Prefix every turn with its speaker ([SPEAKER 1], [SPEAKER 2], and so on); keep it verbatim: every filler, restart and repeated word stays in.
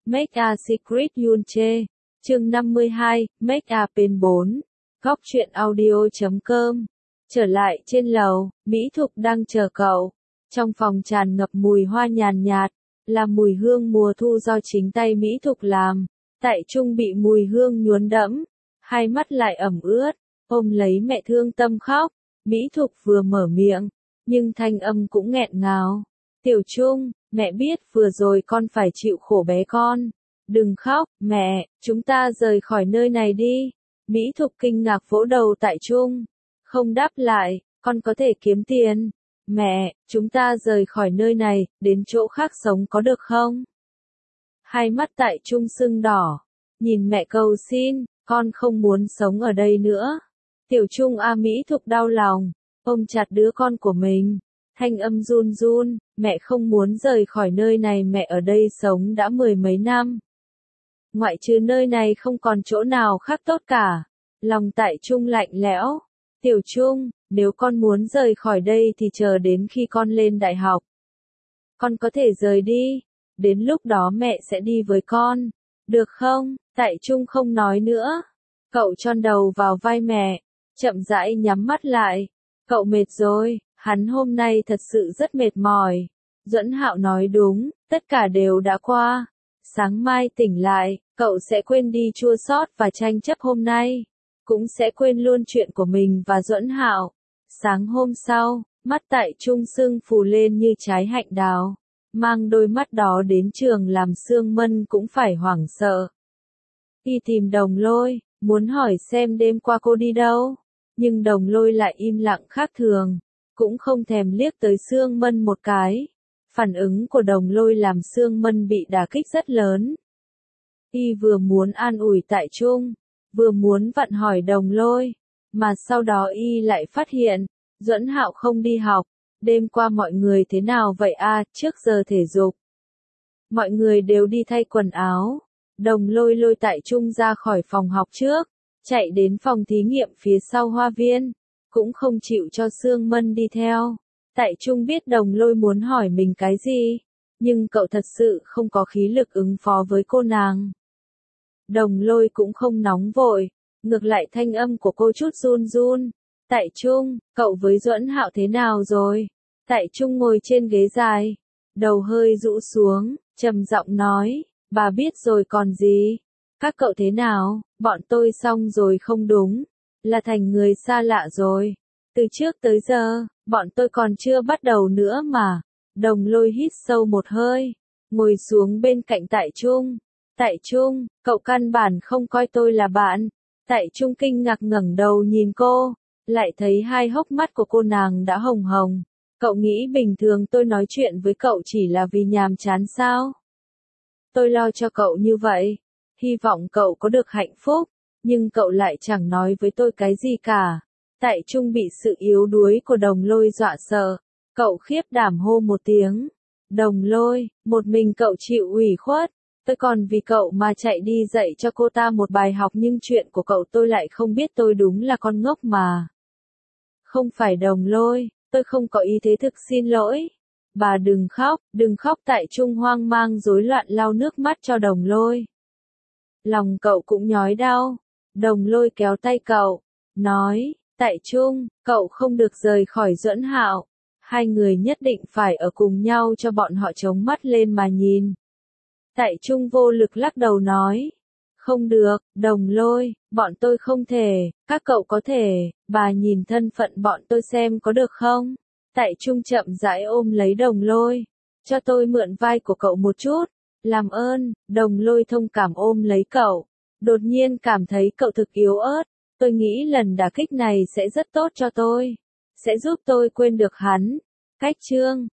[SPEAKER 1] Make a Secret Yunche. Chương năm mươi hai, Make a Pen bốn. Góc truyện audio chấm com. Trở lại trên lầu, Mỹ Thục đang chờ cậu. Trong phòng tràn ngập mùi hoa nhàn nhạt, là mùi hương mùa thu do chính tay Mỹ Thục làm. Tại Trung bị mùi hương nhuốm đẫm, hai mắt lại ẩm ướt, ôm lấy mẹ thương tâm khóc. Mỹ Thục vừa mở miệng, nhưng thanh âm cũng nghẹn ngào. Tiểu Trung, mẹ biết vừa rồi con phải chịu khổ bé con. Đừng khóc, mẹ, chúng ta rời khỏi nơi này đi. Mỹ Thục kinh ngạc vỗ đầu Tại Trung. Không đáp lại, con có thể kiếm tiền. Mẹ, chúng ta rời khỏi nơi này, đến chỗ khác sống có được không? Hai mắt Tại Trung sưng đỏ. Nhìn mẹ cầu xin, con không muốn sống ở đây nữa. Tiểu Trung a Mỹ Thục đau lòng, ôm chặt đứa con của mình. Thanh âm run run, mẹ không muốn rời khỏi nơi này, mẹ ở đây sống đã mười mấy năm. Ngoại trừ nơi này không còn chỗ nào khác tốt cả. Lòng Tại Trung lạnh lẽo. Tiểu Trung, nếu con muốn rời khỏi đây thì chờ đến khi con lên đại học. Con có thể rời đi, đến lúc đó mẹ sẽ đi với con. Được không? Tại Trung không nói nữa. Cậu chôn đầu vào vai mẹ, chậm rãi nhắm mắt lại. Cậu mệt rồi, hắn hôm nay thật sự rất mệt mỏi. Duẫn Hạo nói đúng, tất cả đều đã qua. Sáng mai tỉnh lại, cậu sẽ quên đi chua xót và tranh chấp hôm nay. Cũng sẽ quên luôn chuyện của mình và Duẫn Hạo. Sáng hôm sau, mắt Tại Trung sưng phù lên như trái hạnh đào. Mang đôi mắt đó đến trường làm Sương Mân cũng phải hoảng sợ. Y tìm Đồng Lôi, muốn hỏi xem đêm qua cô đi đâu. Nhưng Đồng Lôi lại im lặng khác thường, cũng không thèm liếc tới Sương Mân một cái. Phản ứng của Đồng Lôi làm Sương Mân bị đả kích rất lớn. Y vừa muốn an ủi Tại Trung, vừa muốn vặn hỏi Đồng Lôi, mà sau đó Y lại phát hiện, Duẫn Hạo không đi học. Đêm qua mọi người thế nào vậy a? À, trước giờ thể dục. Mọi người đều đi thay quần áo. Đồng Lôi lôi Tại Trung ra khỏi phòng học trước, chạy đến phòng thí nghiệm phía sau hoa viên, cũng không chịu cho Sương Mân đi theo. Tại Trung biết Đồng Lôi muốn hỏi mình cái gì, nhưng cậu thật sự không có khí lực ứng phó với cô nàng. Đồng Lôi cũng không nóng vội, ngược lại thanh âm của cô chút run run. Tại Trung, cậu với Duẫn Hạo thế nào rồi? Tại Trung ngồi trên ghế dài, đầu hơi rũ xuống, trầm giọng nói, bà biết rồi còn gì? Các cậu thế nào? Bọn tôi xong rồi không đúng, là thành người xa lạ rồi. Từ trước tới giờ, bọn tôi còn chưa bắt đầu nữa mà. Đồng Lôi hít sâu một hơi, ngồi xuống bên cạnh Tại Trung. Tại Trung, cậu căn bản không coi tôi là bạn. Tại Trung kinh ngạc ngẩng đầu nhìn cô, lại thấy hai hốc mắt của cô nàng đã hồng hồng. Cậu nghĩ bình thường tôi nói chuyện với cậu chỉ là vì nhàm chán sao? Tôi lo cho cậu như vậy, hy vọng cậu có được hạnh phúc, nhưng cậu lại chẳng nói với tôi cái gì cả. Tại Trung bị sự yếu đuối của Đồng Lôi dọa sợ, cậu khiếp đảm hô một tiếng. Đồng Lôi, một mình cậu chịu ủy khuất, tôi còn vì cậu mà chạy đi dạy cho cô ta một bài học, nhưng chuyện của cậu tôi lại không biết, tôi đúng là con ngốc mà. Không phải Đồng Lôi, tôi không có ý thế, thực xin lỗi. Bà đừng khóc, đừng khóc. Tại Trung hoang mang rối loạn lau nước mắt cho Đồng Lôi. Lòng cậu cũng nhói đau. Đồng Lôi kéo tay cậu, nói, Tại Trung, cậu không được rời khỏi Duẫn Hạo. Hai người nhất định phải ở cùng nhau cho bọn họ chống mắt lên mà nhìn. Tại Trung vô lực lắc đầu nói, không được, Đồng Lôi, bọn tôi không thể, các cậu có thể, bà nhìn thân phận bọn tôi xem có được không? Tại Trung chậm rãi ôm lấy Đồng Lôi, cho tôi mượn vai của cậu một chút, làm ơn. Đồng Lôi thông cảm ôm lấy cậu, đột nhiên cảm thấy cậu thực yếu ớt. Tôi nghĩ lần đả kích này sẽ rất tốt cho tôi, sẽ giúp tôi quên được hắn. Cách chương